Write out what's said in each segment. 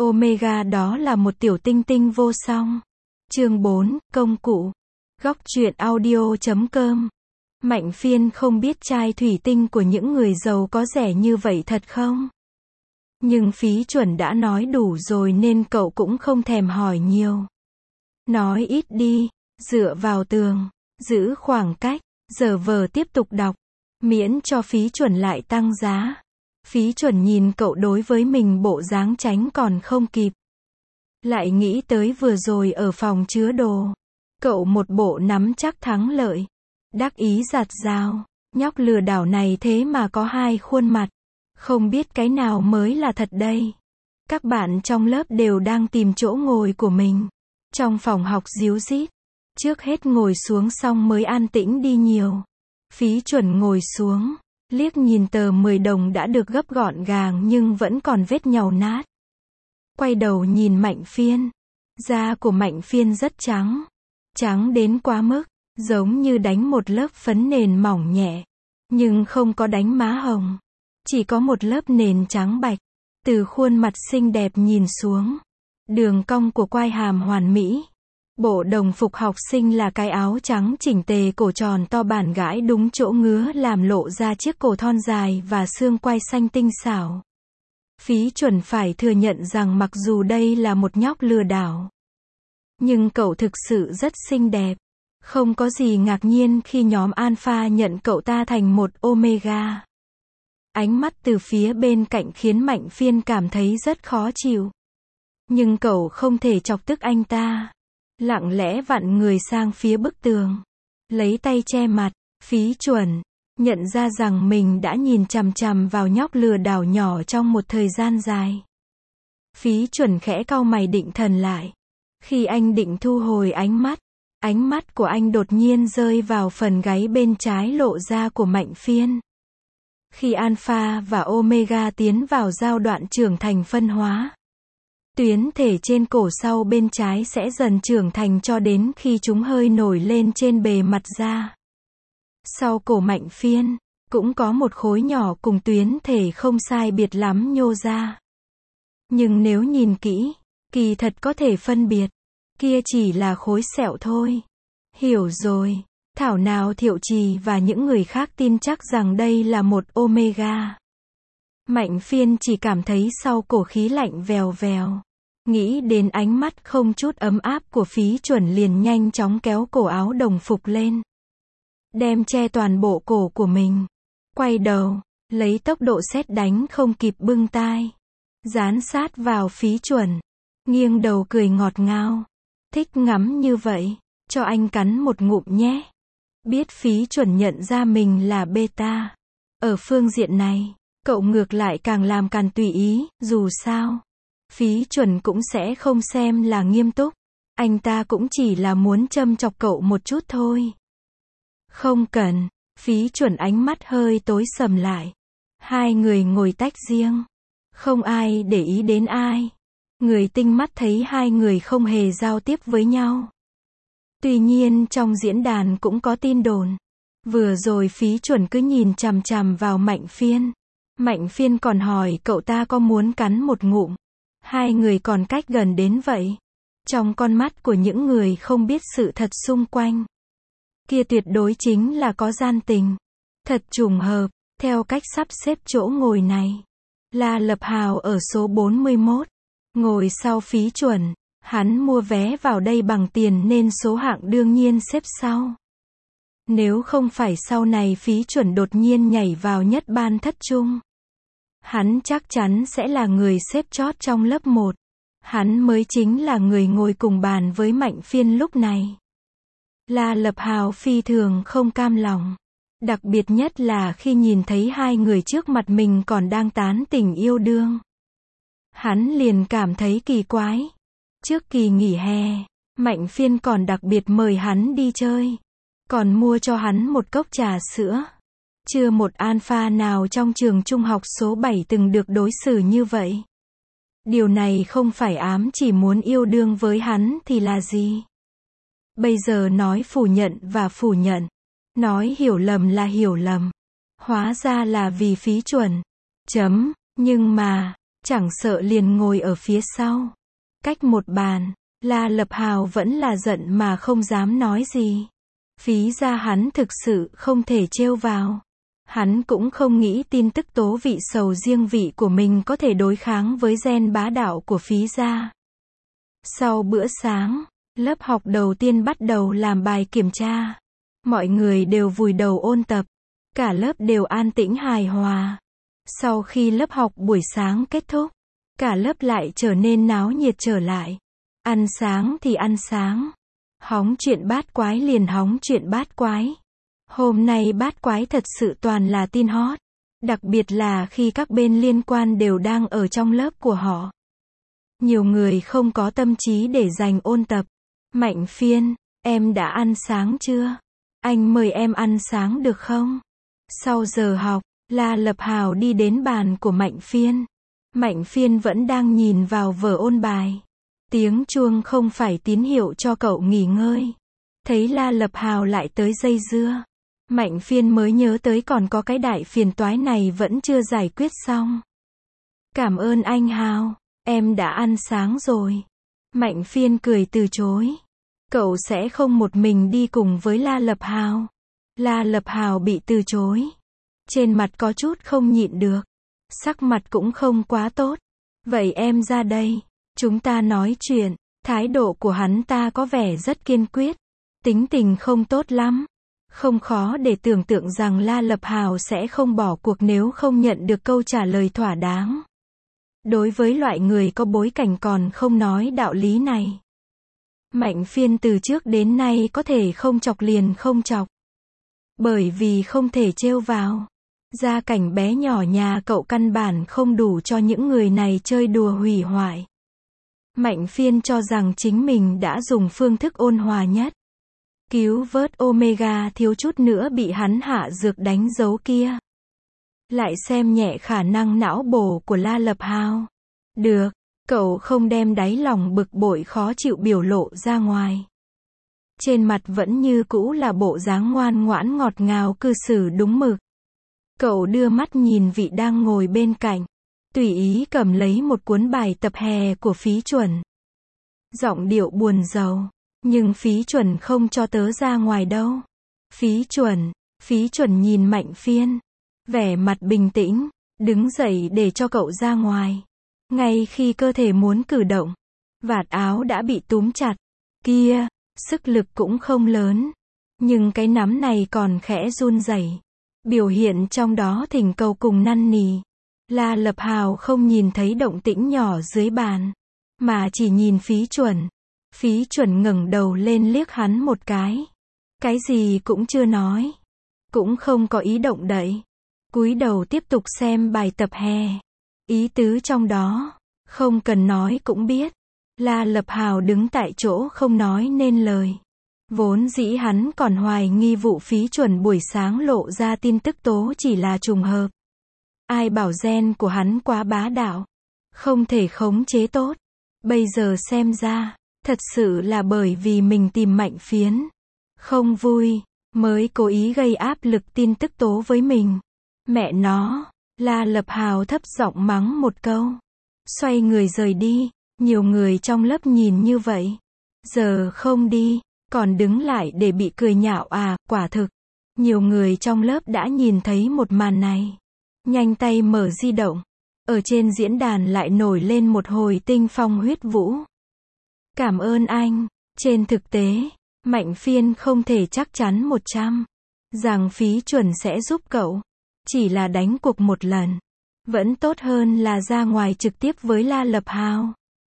Omega đó là một tiểu tinh tinh vô song. Chương 4, công cụ. Góc truyện audio.com. Mạnh Phiên không biết chai thủy tinh của những người giàu có rẻ như vậy thật không? Nhưng Phí Chuẩn đã nói đủ rồi nên cậu cũng không thèm hỏi nhiều. Nói ít đi, dựa vào tường, giữ khoảng cách, giờ vờ tiếp tục đọc, miễn cho Phí Chuẩn lại tăng giá. Phí Chuẩn nhìn cậu đối với mình bộ dáng tránh còn không kịp. Lại nghĩ tới vừa rồi ở phòng chứa đồ. Cậu một bộ nắm chắc thắng lợi. Đắc ý giặt rào. Nhóc lừa đảo này thế mà có hai khuôn mặt. Không biết cái nào mới là thật đây. Các bạn trong lớp đều đang tìm chỗ ngồi của mình. Trong phòng học ríu rít. Trước hết ngồi xuống xong mới an tĩnh đi nhiều. Phí Chuẩn ngồi xuống. Liếc nhìn tờ 10 đồng đã được gấp gọn gàng nhưng vẫn còn vết nhàu nát. Quay đầu nhìn Mạnh Phiên. Da của Mạnh Phiên rất trắng. Trắng đến quá mức, giống như đánh một lớp phấn nền mỏng nhẹ. Nhưng không có đánh má hồng. Chỉ có một lớp nền trắng bạch. Từ khuôn mặt xinh đẹp nhìn xuống. Đường cong của quai hàm hoàn mỹ. Bộ đồng phục học sinh là cái áo trắng chỉnh tề cổ tròn to bản gãi đúng chỗ ngứa làm lộ ra chiếc cổ thon dài và xương quai xanh tinh xảo. Phí Chuẩn phải thừa nhận rằng mặc dù đây là một nhóc lừa đảo, nhưng cậu thực sự rất xinh đẹp. Không có gì ngạc nhiên khi nhóm Alpha nhận cậu ta thành một Omega. Ánh mắt từ phía bên cạnh khiến Mạnh Phiên cảm thấy rất khó chịu. Nhưng cậu không thể chọc tức anh ta. Lặng lẽ vặn người sang phía bức tường. Lấy tay che mặt. Phí Chuẩn nhận ra rằng mình đã nhìn chằm chằm vào nhóc lừa đảo nhỏ trong một thời gian dài. Phí Chuẩn khẽ cau mày định thần lại. Khi anh định thu hồi ánh mắt của anh đột nhiên rơi vào phần gáy bên trái lộ ra của Mạnh Phiên. Khi Alpha và Omega tiến vào giai đoạn trưởng thành phân hóa, tuyến thể trên cổ sau bên trái sẽ dần trưởng thành cho đến khi chúng hơi nổi lên trên bề mặt da. Sau cổ Mạnh Phiên, cũng có một khối nhỏ cùng tuyến thể không sai biệt lắm nhô ra. Nhưng nếu nhìn kỹ, kỳ thật có thể phân biệt, kia chỉ là khối sẹo thôi. Hiểu rồi, thảo nào Thiệu Trì và những người khác tin chắc rằng đây là một Omega. Mạnh Phiên chỉ cảm thấy sau cổ khí lạnh vèo vèo. Nghĩ đến ánh mắt không chút ấm áp của Phí Chuẩn liền nhanh chóng kéo cổ áo đồng phục lên. Đem che toàn bộ cổ của mình. Quay đầu, lấy tốc độ sét đánh không kịp bưng tai. Dán sát vào Phí Chuẩn. Nghiêng đầu cười ngọt ngào. Thích ngắm như vậy, cho anh cắn một ngụm nhé. Biết Phí Chuẩn nhận ra mình là beta. Ở phương diện này, cậu ngược lại càng làm càng tùy ý, dù sao. Phí Chuẩn cũng sẽ không xem là nghiêm túc. Anh ta cũng chỉ là muốn châm chọc cậu một chút thôi. Không cần. Phí Chuẩn ánh mắt hơi tối sầm lại. Hai người ngồi tách riêng. Không ai để ý đến ai. Người tinh mắt thấy hai người không hề giao tiếp với nhau. Tuy nhiên trong diễn đàn cũng có tin đồn. Vừa rồi Phí Chuẩn cứ nhìn chằm chằm vào Mạnh Phiên. Mạnh Phiên còn hỏi cậu ta có muốn cắn một ngụm. Hai người còn cách gần đến vậy. Trong con mắt của những người không biết sự thật xung quanh, kia tuyệt đối chính là có gian tình. Thật trùng hợp, theo cách sắp xếp chỗ ngồi này. La Lập Hào ở số 41. Ngồi sau Phí Chuẩn. Hắn mua vé vào đây bằng tiền nên số hạng đương nhiên xếp sau. Nếu không phải sau này Phí Chuẩn đột nhiên nhảy vào nhất ban thất trung, hắn chắc chắn sẽ là người xếp chót trong lớp 1. Hắn mới chính là người ngồi cùng bàn với Mạnh Phiên lúc này. La Lập Hào phi thường không cam lòng. Đặc biệt nhất là khi nhìn thấy hai người trước mặt mình còn đang tán tỉnh yêu đương. Hắn liền cảm thấy kỳ quái. Trước kỳ nghỉ hè, Mạnh Phiên còn đặc biệt mời hắn đi chơi. Còn mua cho hắn một cốc trà sữa. Chưa một alpha nào trong trường trung học số 7 từng được đối xử như vậy. Điều này không phải ám chỉ muốn yêu đương với hắn thì là gì? Bây giờ nói phủ nhận và phủ nhận. Nói hiểu lầm là hiểu lầm. Hóa ra là vì Phí Chuẩn. Nhưng mà, chẳng sợ liền ngồi ở phía sau. Cách một bàn, La Lập Hào vẫn là giận mà không dám nói gì. Phí gia hắn thực sự không thể trêu vào. Hắn cũng không nghĩ tin tức tố vị sầu riêng vị của mình có thể đối kháng với gen bá đạo của Phí gia. Sau bữa sáng, lớp học đầu tiên bắt đầu làm bài kiểm tra. Mọi người đều vùi đầu ôn tập. Cả lớp đều an tĩnh hài hòa. Sau khi lớp học buổi sáng kết thúc, cả lớp lại trở nên náo nhiệt trở lại. Ăn sáng thì ăn sáng. Hóng chuyện bát quái liền hóng chuyện bát quái. Hôm nay bát quái thật sự toàn là tin hot. Đặc biệt là khi các bên liên quan đều đang ở trong lớp của họ. Nhiều người không có tâm trí để dành ôn tập. Mạnh Phiên, em đã ăn sáng chưa? Anh mời em ăn sáng được không? Sau giờ học, La Lập Hào đi đến bàn của Mạnh Phiên. Mạnh Phiên vẫn đang nhìn vào vở ôn bài. Tiếng chuông không phải tín hiệu cho cậu nghỉ ngơi. Thấy La Lập Hào lại tới dây dưa. Mạnh Phiên mới nhớ tới còn có cái đại phiền toái này vẫn chưa giải quyết xong. Cảm ơn anh Hào, em đã ăn sáng rồi. Mạnh Phiên cười từ chối. Cậu sẽ không một mình đi cùng với La Lập Hào. La Lập Hào bị từ chối. Trên mặt có chút không nhịn được. Sắc mặt cũng không quá tốt. Vậy em ra đây. Chúng ta nói chuyện. Thái độ của hắn ta có vẻ rất kiên quyết. Tính tình không tốt lắm. Không khó để tưởng tượng rằng La Lập Hào sẽ không bỏ cuộc nếu không nhận được câu trả lời thỏa đáng. Đối với loại người có bối cảnh còn không nói đạo lý này. Mạnh Phiên từ trước đến nay có thể không chọc liền không chọc. Bởi vì không thể trêu vào. Gia cảnh bé nhỏ nhà cậu căn bản không đủ cho những người này chơi đùa hủy hoại. Mạnh Phiên cho rằng chính mình đã dùng phương thức ôn hòa nhất. Cứu vớt Omega thiếu chút nữa bị hắn hạ dược đánh dấu kia. Lại xem nhẹ khả năng não bổ của La Lập Hào. Được, cậu không đem đáy lòng bực bội khó chịu biểu lộ ra ngoài. Trên mặt vẫn như cũ là bộ dáng ngoan ngoãn ngọt ngào cư xử đúng mực. Cậu đưa mắt nhìn vị đang ngồi bên cạnh. Tùy ý cầm lấy một cuốn bài tập hè của Phí Chuẩn. Giọng điệu buồn rầu. Nhưng Phí Chuẩn không cho tớ ra ngoài đâu. Phí Chuẩn nhìn Mạnh Phiên. Vẻ mặt bình tĩnh. Đứng dậy để cho cậu ra ngoài. Ngay khi cơ thể muốn cử động. Vạt áo đã bị túm chặt. Kia, sức lực cũng không lớn. Nhưng cái nắm này còn khẽ run rẩy. Biểu hiện trong đó thỉnh cầu cùng năn nỉ. La Lập Hào không nhìn thấy động tĩnh nhỏ dưới bàn. Mà chỉ nhìn Phí Chuẩn. Phí Chuẩn ngẩng đầu lên liếc hắn một cái. Cái gì cũng chưa nói. Cũng không có ý động đậy. Cúi đầu tiếp tục xem bài tập hè. Ý tứ trong đó, không cần nói cũng biết. La Lập Hào đứng tại chỗ không nói nên lời. Vốn dĩ hắn còn hoài nghi vụ Phí Chuẩn buổi sáng lộ ra tin tức tố chỉ là trùng hợp. Ai bảo gen của hắn quá bá đạo. Không thể khống chế tốt. Bây giờ xem ra, thật sự là bởi vì mình tìm Mạnh Phiến. Không vui, mới cố ý gây áp lực tin tức tố với mình. Mẹ nó, La Lập Hào thấp giọng mắng một câu. Xoay người rời đi, nhiều người trong lớp nhìn như vậy. Giờ không đi, còn đứng lại để bị cười nhạo à, quả thực. Nhiều người trong lớp đã nhìn thấy một màn này. Nhanh tay mở di động. Ở trên diễn đàn lại nổi lên một hồi tinh phong huyết vũ. Cảm ơn anh. Trên thực tế, Mạnh Phiên không thể chắc chắn 100 rằng Phí Chuẩn sẽ giúp cậu. Chỉ là đánh cuộc một lần. Vẫn tốt hơn là ra ngoài trực tiếp với La Lập Hào.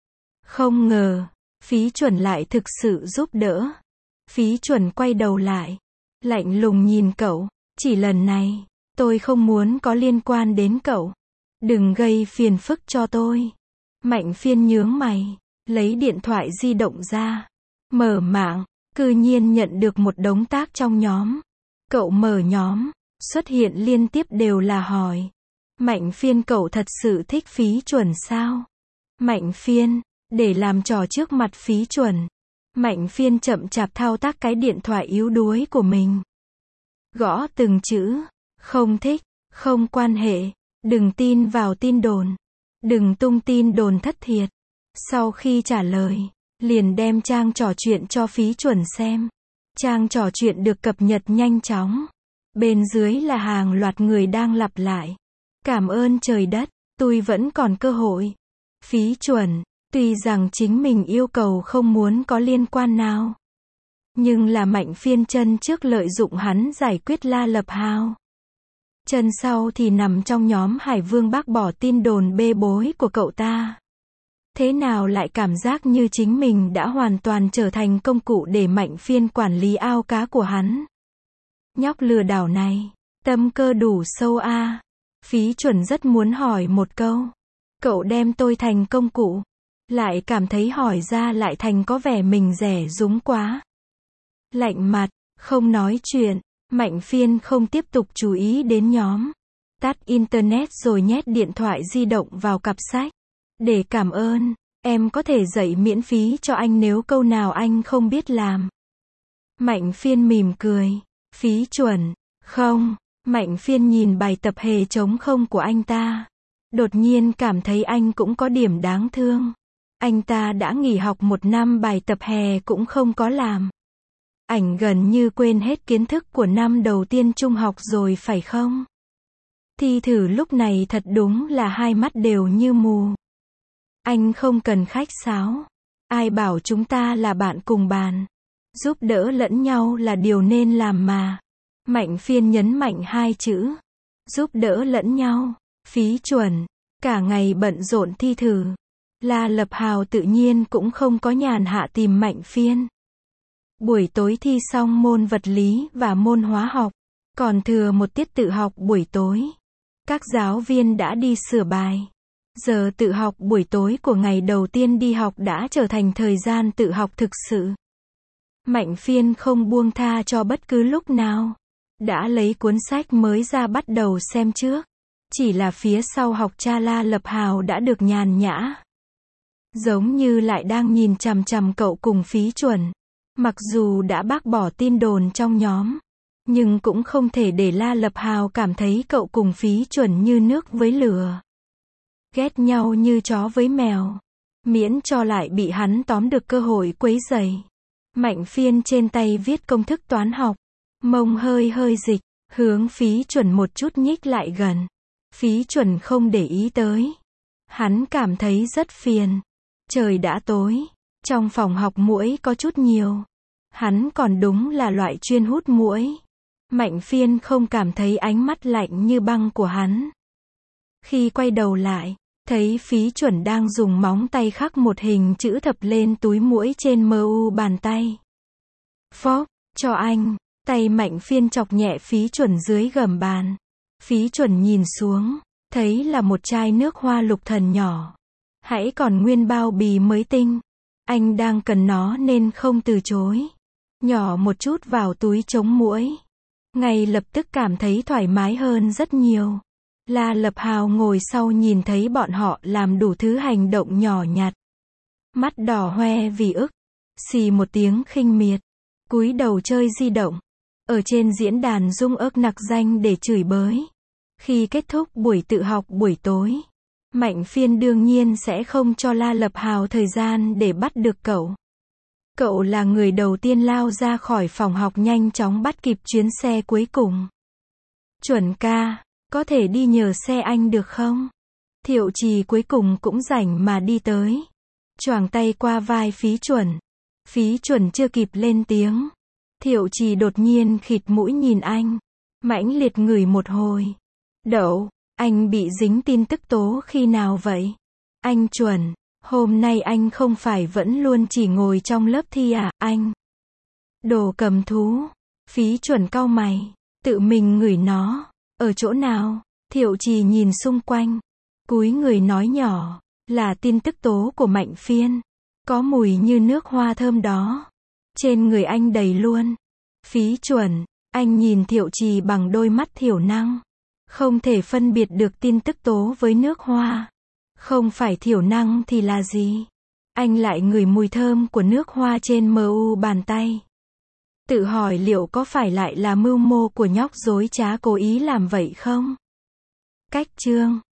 Không ngờ, Phí Chuẩn lại thực sự giúp đỡ. Phí Chuẩn quay đầu lại. Lạnh lùng nhìn cậu. Chỉ lần này, tôi không muốn có liên quan đến cậu. Đừng gây phiền phức cho tôi. Mạnh Phiên nhướng mày. Lấy điện thoại di động ra. Mở mạng. Cư nhiên nhận được một đống tác trong nhóm. Cậu mở nhóm. Xuất hiện liên tiếp đều là hỏi. Mạnh Phiên cậu thật sự thích Phí Chuẩn sao? Mạnh Phiên, để làm trò trước mặt Phí Chuẩn. Mạnh Phiên chậm chạp thao tác cái điện thoại yếu đuối của mình. Gõ từng chữ. Không thích, không quan hệ, đừng tin vào tin đồn. Đừng tung tin đồn thất thiệt. Sau khi trả lời, liền đem trang trò chuyện cho Phí Chuẩn xem. Trang trò chuyện được cập nhật nhanh chóng. Bên dưới là hàng loạt người đang lặp lại. Cảm ơn trời đất, tôi vẫn còn cơ hội. Phí Chuẩn, tuy rằng chính mình yêu cầu không muốn có liên quan nào. Nhưng là Mạnh Phiên chân trước lợi dụng hắn giải quyết La Lập Hào. Chân sau thì nằm trong nhóm Hải Vương bác bỏ tin đồn bê bối của cậu ta. Thế nào lại cảm giác như chính mình đã hoàn toàn trở thành công cụ để Mạnh Phiên quản lý ao cá của hắn. Nhóc lừa đảo này, tâm cơ đủ sâu a. Phí Chuẩn rất muốn hỏi một câu. Cậu đem tôi thành công cụ. Lại cảm thấy hỏi ra lại thành có vẻ mình rẻ rúng quá. Lạnh mặt, không nói chuyện. Mạnh Phiên không tiếp tục chú ý đến nhóm. Tắt internet rồi nhét điện thoại di động vào cặp sách. Để cảm ơn, em có thể dạy miễn phí cho anh nếu câu nào anh không biết làm. Mạnh Phiên mỉm cười. Phí Chuẩn, không. Mạnh Phiên nhìn bài tập hề trống không của anh ta. Đột nhiên cảm thấy anh cũng có điểm đáng thương. Anh ta đã nghỉ học 1 năm bài tập hè cũng không có làm. Ảnh gần như quên hết kiến thức của năm đầu tiên trung học rồi phải không? Thi thử lúc này thật đúng là hai mắt đều như mù. Anh không cần khách sáo. Ai bảo chúng ta là bạn cùng bàn. Giúp đỡ lẫn nhau là điều nên làm mà. Mạnh Phiên nhấn mạnh 2 chữ. Giúp đỡ lẫn nhau. Phí Chuẩn, cả ngày bận rộn thi thử. La Lập Hào tự nhiên cũng không có nhàn hạ tìm Mạnh Phiên. Buổi tối thi xong môn vật lý và môn hóa học. Còn thừa một tiết tự học buổi tối. Các giáo viên đã đi sửa bài. Giờ tự học buổi tối của ngày đầu tiên đi học đã trở thành thời gian tự học thực sự. Mạnh Phiên không buông tha cho bất cứ lúc nào. Đã lấy cuốn sách mới ra bắt đầu xem trước. Chỉ là phía sau học cha La Lập Hào đã được nhàn nhã. Giống như lại đang nhìn chằm chằm cậu cùng Phí Chuẩn. Mặc dù đã bác bỏ tin đồn trong nhóm. Nhưng cũng không thể để La Lập Hào cảm thấy cậu cùng Phí Chuẩn như nước với lửa. Ghét nhau như chó với mèo. Miễn cho lại bị hắn tóm được cơ hội quấy rầy. Mạnh Phiên trên tay viết công thức toán học. Mông hơi dịch. Hướng Phí Chuẩn một chút nhích lại gần. Phí Chuẩn không để ý tới. Hắn cảm thấy rất phiền. Trời đã tối. Trong phòng học muỗi có chút nhiều. Hắn còn đúng là loại chuyên hút muỗi. Mạnh Phiên không cảm thấy ánh mắt lạnh như băng của hắn. Khi quay đầu lại, thấy Phí Chuẩn đang dùng móng tay khắc một hình chữ thập lên túi muỗi trên mu bàn tay. Phóp, cho anh. Tay Mạnh Phiên chọc nhẹ Phí Chuẩn dưới gầm bàn. Phí Chuẩn nhìn xuống, thấy là một chai nước hoa lục thần nhỏ. Hãy còn nguyên bao bì mới tinh. Anh đang cần nó nên không từ chối. Nhỏ một chút vào túi chống muỗi. Ngay lập tức cảm thấy thoải mái hơn rất nhiều. La Lập Hào ngồi sau nhìn thấy bọn họ làm đủ thứ hành động nhỏ nhặt. Mắt đỏ hoe vì ức. Xì một tiếng khinh miệt. Cúi đầu chơi di động. Ở trên diễn đàn dung ức nặc danh để chửi bới. Khi kết thúc buổi tự học buổi tối, Mạnh Phiên đương nhiên sẽ không cho La Lập Hào thời gian để bắt được cậu. Cậu là người đầu tiên lao ra khỏi phòng học nhanh chóng bắt kịp chuyến xe cuối cùng. Chuẩn ca, có thể đi nhờ xe anh được không? Thiệu Trì cuối cùng cũng rảnh mà đi tới. Choàng tay qua vai Phí Chuẩn. Phí Chuẩn chưa kịp lên tiếng. Thiệu Trì đột nhiên khịt mũi nhìn anh. Mãnh liệt ngửi một hồi. Đậu, anh bị dính tin tức tố khi nào vậy? Anh Chuẩn, hôm nay anh không phải vẫn luôn chỉ ngồi trong lớp thi à, anh? Đồ cầm thú. Phí Chuẩn cau mày. Tự mình ngửi nó. Ở chỗ nào? Thiệu Trì nhìn xung quanh. Cúi người nói nhỏ. Là tin tức tố của Mạnh Phiên. Có mùi như nước hoa thơm đó. Trên người anh đầy luôn. Phí Chuẩn, anh nhìn Thiệu Trì bằng đôi mắt thiểu năng. Không thể phân biệt được tin tức tố với nước hoa. Không phải thiểu năng thì là gì? Anh lại ngửi mùi thơm của nước hoa trên mu bàn tay. Tự hỏi liệu có phải lại là mưu mô của nhóc dối trá cố ý làm vậy không? Cách chương